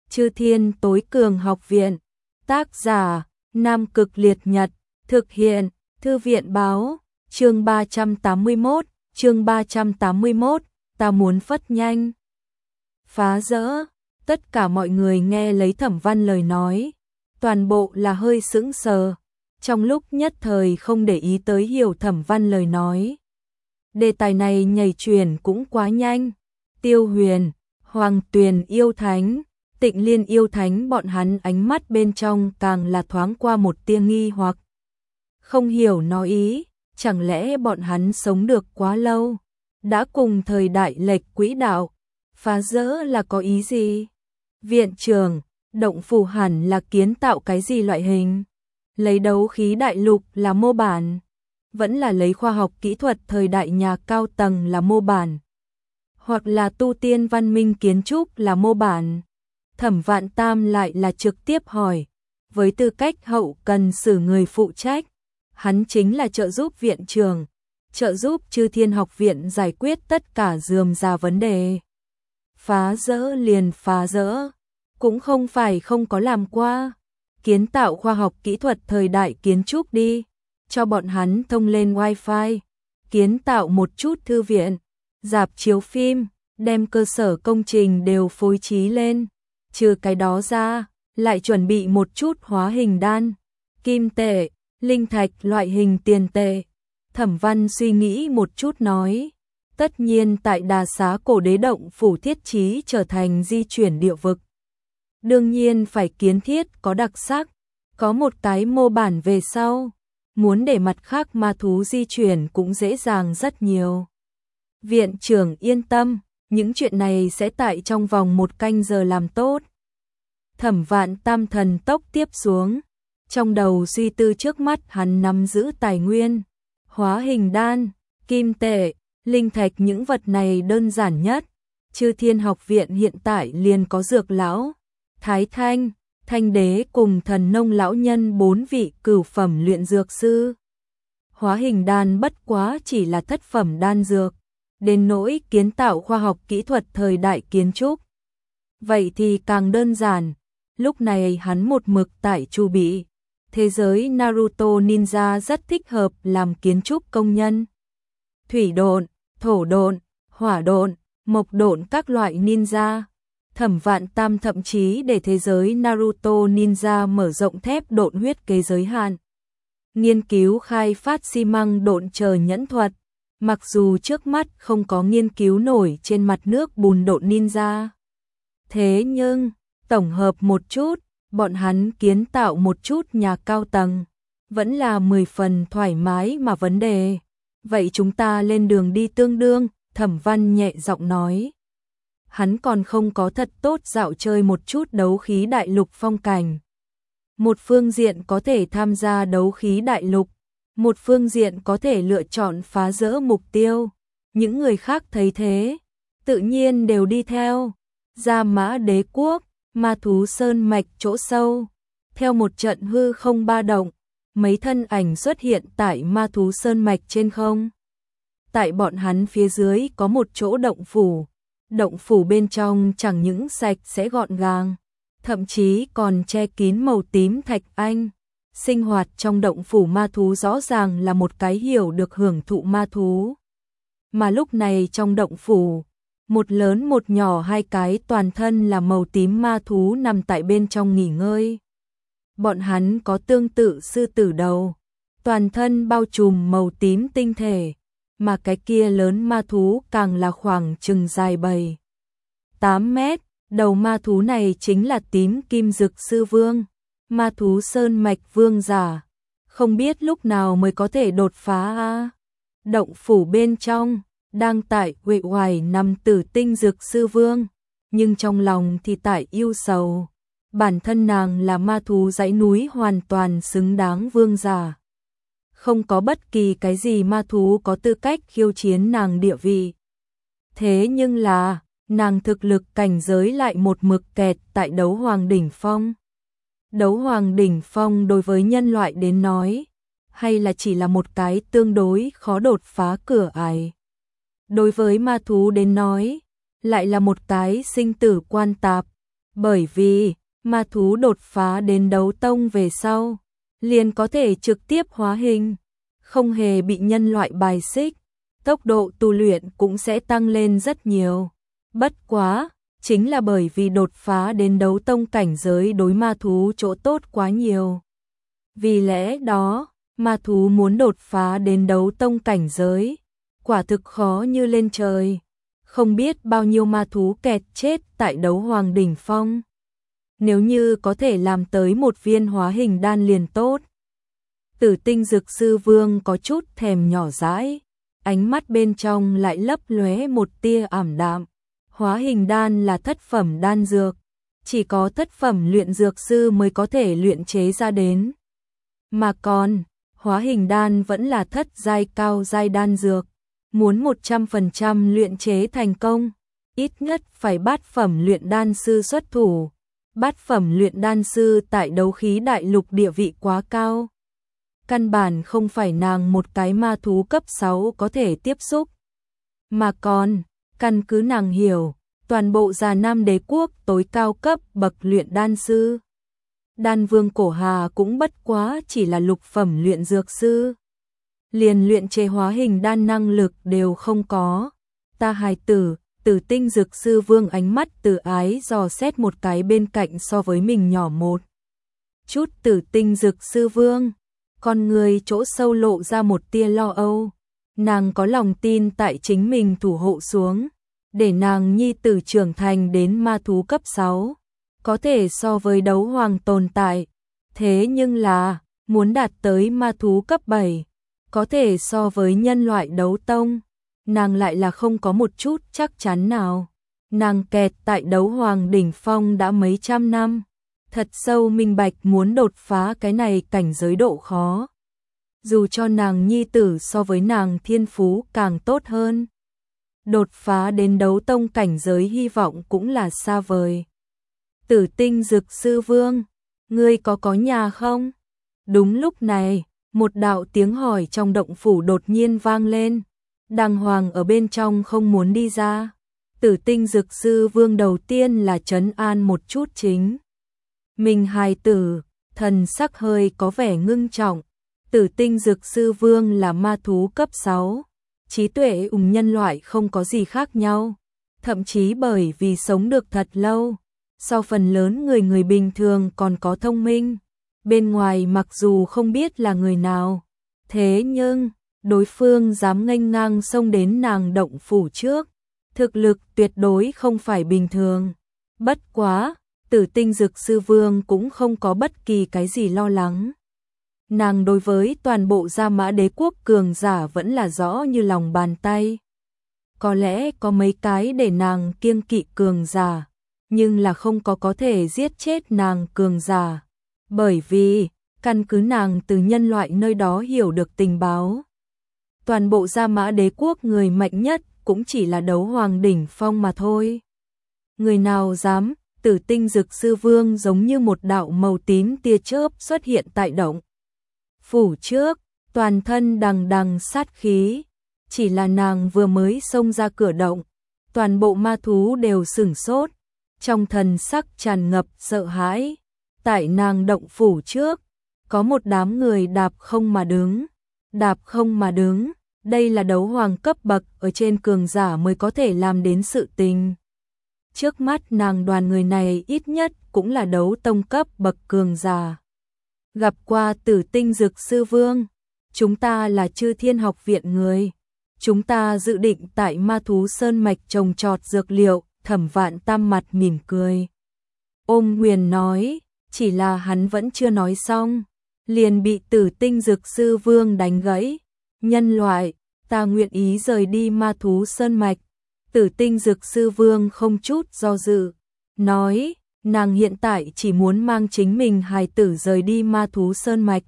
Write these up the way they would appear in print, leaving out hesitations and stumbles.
Chư Thiên Tối Cường Học Viện. Tác giả: Nam Cực Liệt Nhật. Thực hiện: Thư viện báo. Chương 381, ta muốn phất nhanh. Phá rỡ. Tất cả mọi người nghe lấy Thẩm Văn lời nói, toàn bộ là hơi sững sờ, trong lúc nhất thời không để ý tới hiểu Thẩm Văn lời nói. Đề tài này nhảy chuyển cũng quá nhanh. Tiêu Huyền, Hoàng Tuyền yêu thánh, Tịnh Liên yêu thánh, bọn hắn ánh mắt bên trong càng là thoáng qua một tia nghi hoặc. Không hiểu nói ý, chẳng lẽ bọn hắn sống được quá lâu, đã cùng thời đại lệch quỹ đạo, phá rỡ là có ý gì? Viện trưởng, động phủ hẳn là kiến tạo cái gì loại hình? Lấy đấu khí đại lục là mô bản, vẫn là lấy khoa học kỹ thuật thời đại nhà cao tầng là mô bản, hoặc là tu tiên văn minh kiến trúc là mô bản? Thẩm Vạn Tam lại là trực tiếp hỏi, với tư cách hậu cần xử người phụ trách, hắn chính là trợ giúp viện trưởng, trợ giúp Chư Thiên học viện giải quyết tất cả rườm rà vấn đề. Phá rỡ liền phá rỡ, cũng không phải không có làm qua. Kiến tạo khoa học kỹ thuật thời đại kiến trúc đi, cho bọn hắn thông lên wifi, kiến tạo một chút thư viện, rạp chiếu phim, đem cơ sở công trình đều phối trí lên. Trừ cái đó ra, lại chuẩn bị một chút hóa hình đan, kim tệ, linh thạch loại hình tiền tệ. Thẩm Văn suy nghĩ một chút nói, tất nhiên tại Đà Xá Cổ Đế động phủ thiết trí trở thành di chuyển địa vực, đương nhiên phải kiến thiết có đặc sắc, có một cái mô bản về sau, muốn để mặt khác ma thú di chuyển cũng dễ dàng rất nhiều. Viện trưởng yên tâm, những chuyện này sẽ tại trong vòng 1 canh giờ làm tốt. Thẩm Vạn Tam thần tốc tiếp xuống, trong đầu suy tư trước mắt hắn nắm giữ tài nguyên, hóa hình đan, kim tệ, linh thạch, những vật này đơn giản nhất. Chư Thiên học viện hiện tại liền có Dược lão, Thái Thanh, Thanh đế cùng Thần nông lão nhân 4 vị cửu phẩm luyện dược sư. Hóa hình đan bất quá chỉ là thất phẩm đan dược, đến nỗi kiến tạo khoa học kỹ thuật thời đại kiến trúc, vậy thì càng đơn giản. Lúc này hắn một mực tại chu bị, thế giới Naruto ninja rất thích hợp làm kiến trúc công nhân. Thủy độn, thổ độn, hỏa độn, mộc độn các loại ninja. Thẩm Vạn Tam thậm chí để thế giới Naruto ninja mở rộng thép độn huyết kế giới hạn, nghiên cứu khai phát xi măng độn chờ nhẫn thuật. Mặc dù trước mắt không có nghiên cứu nổi trên mặt nước bùn độn ninja, thế nhưng tổng hợp một chút, bọn hắn kiến tạo một chút nhà cao tầng, vẫn là 10 phần thoải mái mà vấn đề. Vậy chúng ta lên đường đi tương đương, Thẩm Văn nhẹ giọng nói. Hắn còn không có thật tốt dạo chơi một chút đấu khí đại lục phong cảnh. Một phương diện có thể tham gia đấu khí đại lục, một phương diện có thể lựa chọn phá rỡ mục tiêu. Những người khác thấy thế, tự nhiên đều đi theo. Ra Mã Đế quốc, Ma thú sơn mạch chỗ sâu, theo một trận hư không ba động, mấy thân ảnh xuất hiện tại Ma thú sơn mạch trên không. Tại bọn hắn phía dưới có một chỗ động phủ bên trong chẳng những sạch sẽ gọn gàng, thậm chí còn che kín màu tím thạch anh. Sinh hoạt trong động phủ ma thú rõ ràng là một cái hiểu được hưởng thụ ma thú. Mà lúc này trong động phủ, một lớn một nhỏ 2 cái toàn thân là màu tím ma thú nằm tại bên trong nghỉ ngơi. Bọn hắn có tương tự sư tử đầu, toàn thân bao trùm màu tím tinh thể, mà cái kia lớn ma thú càng là khoảng chừng dài 7-8 mét. Đầu ma thú này chính là tím kim dực sư vương, ma thú sơn mạch vương giả, không biết lúc nào mới có thể đột phá a. Động phủ bên trong đang tại uể oải nằm Tử Tinh dực sư vương, nhưng trong lòng thì tại yêu sầu. Bản thân nàng là ma thú dãy núi hoàn toàn xứng đáng vương giả, không có bất kỳ cái gì ma thú có tư cách khiêu chiến nàng địa vị. Thế nhưng là nàng thực lực cảnh giới lại một mực kẹt tại đấu hoàng đỉnh phong. Đấu hoàng đỉnh phong đối với nhân loại đến nói, hay là chỉ là một cái tương đối khó đột phá cửa ải. Đối với ma thú đến nói, lại là một cái sinh tử quan tạp, Bởi vì, ma thú đột phá đến đấu tông về sau, liền có thể trực tiếp hóa hình, không hề bị nhân loại bài xích, tốc độ tu luyện cũng sẽ tăng lên rất nhiều. Bất quá, chính là bởi vì đột phá đến đấu tông cảnh giới đối ma thú chỗ tốt quá nhiều. Vì lẽ đó, ma thú muốn đột phá đến đấu tông cảnh giới, quả thực khó như lên trời. Không biết bao nhiêu ma thú kẹt chết tại đấu hoàng đỉnh phong. Nếu như có thể làm tới một viên hóa hình đan liền tốt. Tử Tinh Dược Sư Vương có chút thèm nhỏ dãi, ánh mắt bên trong lại lấp lóe một tia ảm đạm. Hóa hình đan là thất phẩm đan dược, chỉ có thất phẩm luyện dược sư mới có thể luyện chế ra đến. Mà còn, hóa hình đan vẫn là thất giai cao giai đan dược, muốn 100% luyện chế thành công, ít nhất phải bát phẩm luyện đan sư xuất thủ. Bát phẩm luyện đan sư tại đấu khí đại lục địa vị quá cao. Căn bản không phải nàng một cái ma thú cấp 6 có thể tiếp xúc. Mà còn, căn cứ nàng hiểu, toàn bộ Già Nam Đế quốc tối cao cấp bậc luyện đan sư. Đan Vương Cổ Hà cũng bất quá chỉ là lục phẩm luyện dược sư. Liền luyện chế hóa hình đan năng lực đều không có. Ta hài tử, Tử Tinh Dược Sư Vương ánh mắt từ ái dò xét một cái bên cạnh so với mình nhỏ một chút. Tử Tinh Dược Sư Vương, con người chỗ sâu lộ ra một tia lo âu. Nàng có lòng tin tại chính mình thủ hộ xuống, để nàng nhi tử trưởng thành đến ma thú cấp 6, có thể so với đấu hoàng tồn tại. Thế nhưng là, muốn đạt tới ma thú cấp 7, có thể so với nhân loại đấu tông, nàng lại là không có một chút chắc chắn nào. Nàng kẹt tại đấu hoàng đỉnh phong đã mấy trăm năm, thật sâu minh bạch muốn đột phá cái này cảnh giới độ khó. Dù cho nàng nhi tử so với nàng thiên phú càng tốt hơn, đột phá đến đấu tông cảnh giới hy vọng cũng là xa vời. Tử Tinh Dược Sư Vương, ngươi có nhà không? Đúng lúc này, một đạo tiếng hỏi trong động phủ đột nhiên vang lên. Đàng hoàng ở bên trong không muốn đi ra. Tử Tinh Dược Sư Vương đầu tiên là trấn an một chút chính mình hài tử, thần sắc hơi có vẻ ngưng trọng. Tử Tinh Dược Sư Vương là ma thú cấp 6, trí tuệ cùng nhân loại không có gì khác nhau, thậm chí bởi vì sống được thật lâu, so phần lớn người bình thường còn có thông minh. Bên ngoài mặc dù không biết là người nào, thế nhưng đối phương dám nghênh ngang xông đến nàng động phủ trước, thực lực tuyệt đối không phải bình thường. Bất quá, Tử Tinh Dược Sư Vương cũng không có bất kỳ cái gì lo lắng. Nàng đối với toàn bộ Gia Mã Đế quốc cường giả vẫn là rõ như lòng bàn tay. Có lẽ có mấy cái để nàng kiêng kỵ cường giả, nhưng là không có thể giết chết nàng cường giả. Bởi vì, căn cứ nàng từ nhân loại nơi đó hiểu được tình báo, toàn bộ Gia Mã Đế quốc người mạnh nhất cũng chỉ là đấu hoàng đỉnh phong mà thôi. Người nào dám? Tử Tinh Dược Sư Vương giống như một đạo màu tím tia chớp xuất hiện tại động phủ trước, toàn thân đằng đằng sát khí. Chỉ là nàng vừa mới xông ra cửa động, toàn bộ ma thú đều sửng sốt, trong thần sắc tràn ngập sợ hãi. Tại nàng động phủ trước, có một đám người đạp không mà đứng. Đạp không mà đứng, đây là đấu hoàng cấp bậc ở trên cường giả mới có thể làm đến sự tình. Trước mắt nàng đoàn người này ít nhất cũng là đấu tông cấp bậc cường giả. Gặp qua Tử Tinh Dược Sư Vương, chúng ta là Chư Thiên Học viện người. Chúng ta dự định tại Ma Thú Sơn Mạch trồng trọt dược liệu. Thẩm Vạn Tam mặt mỉm cười. Ôm Huyền nói, chỉ là hắn vẫn chưa nói xong, liền bị Tử Tinh Dược Sư Vương đánh gãy. Nhân loại, ta nguyện ý rời đi Ma Thú Sơn Mạch. Tử Tinh Dược Sư Vương không chút do dự, nói, nàng hiện tại chỉ muốn mang chính mình hài tử rời đi Ma Thú Sơn Mạch.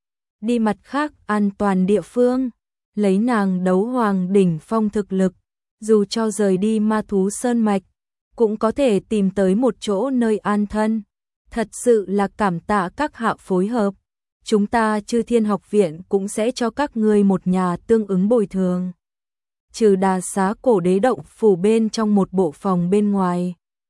Đi mặt khác an toàn địa phương, lấy nàng đấu hoàng đỉnh phong thực lực, dù cho rời đi Ma Thú Sơn Mạch, cũng có thể tìm tới một chỗ nơi an thân. Thật sự là cảm tạ các hạ phối hợp. Chúng ta Chư Thiên Học viện cũng sẽ cho các ngươi một nhà tương ứng bồi thường. Trừ Đà Xá Cổ Đế động phủ bên trong một bộ phòng bên ngoài.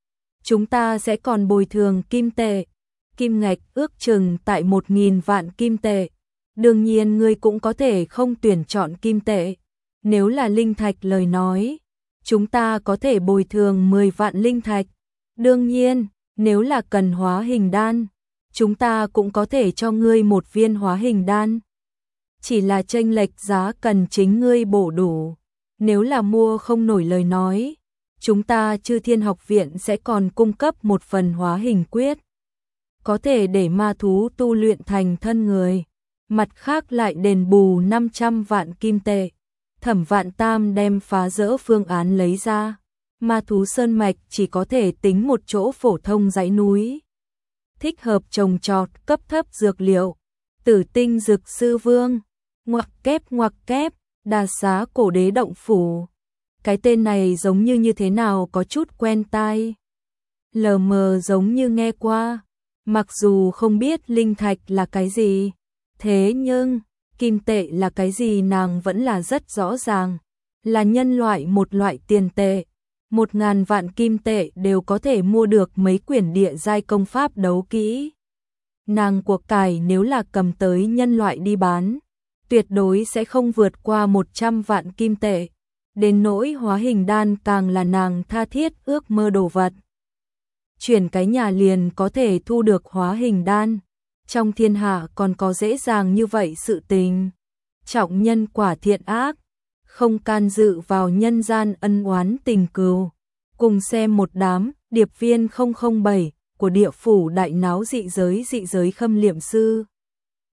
chúng ta sẽ còn bồi thường kim tệ. Kim ngạch ước chừng tại 1.000 vạn kim tệ. Đương nhiên ngươi cũng có thể không tuyển chọn kim tệ. Nếu là linh thạch lời nói, chúng ta có thể bồi thường 10 vạn linh thạch. Đương nhiên, nếu là cần hóa hình đan, chúng ta cũng có thể cho ngươi một viên hóa hình đan. Chỉ là chênh lệch giá cần chính ngươi bổ đủ. Nếu là mua không nổi lời nói, chúng ta Chư Thiên Học Viện sẽ còn cung cấp một phần hóa hình quyết. Có thể để ma thú tu luyện thành thân người. Mặt khác lại đền bù 500 vạn kim tệ. Thẩm Vạn Tam đem phá rỡ phương án lấy ra. Ma thú sơn mạch chỉ có thể tính một chỗ phổ thông dãy núi. Thích hợp trồng trọt cấp thấp dược liệu. Tử tinh dược sư vương. Ngoặc kép, Đà Xá cổ đế động phủ. Cái tên này giống như thế nào có chút quen tai. Lờ mờ giống như nghe qua. Mặc dù không biết linh thạch là cái gì, thế nhưng kim tệ là cái gì nàng vẫn là rất rõ ràng. Là nhân loại một loại tiền tệ. 1.000 vạn kim tệ đều có thể mua được mấy quyển địa giai công pháp đấu kỹ. Nàng của cải nếu là cầm tới nhân loại đi bán, tuyệt đối sẽ không vượt qua 100 vạn kim tệ. Đến nỗi hóa hình đan càng là nàng tha thiết ước mơ đồ vật. Chuyển cái nhà liền có thể thu được hóa hình đan. Trong thiên hạ còn có dễ dàng như vậy sự tình. Trọng nhân quả thiện ác, không can dự vào nhân gian ân oán tình cừu. Cùng xem một đám điệp viên 007 của địa phủ đại náo dị giới khâm liệm sư.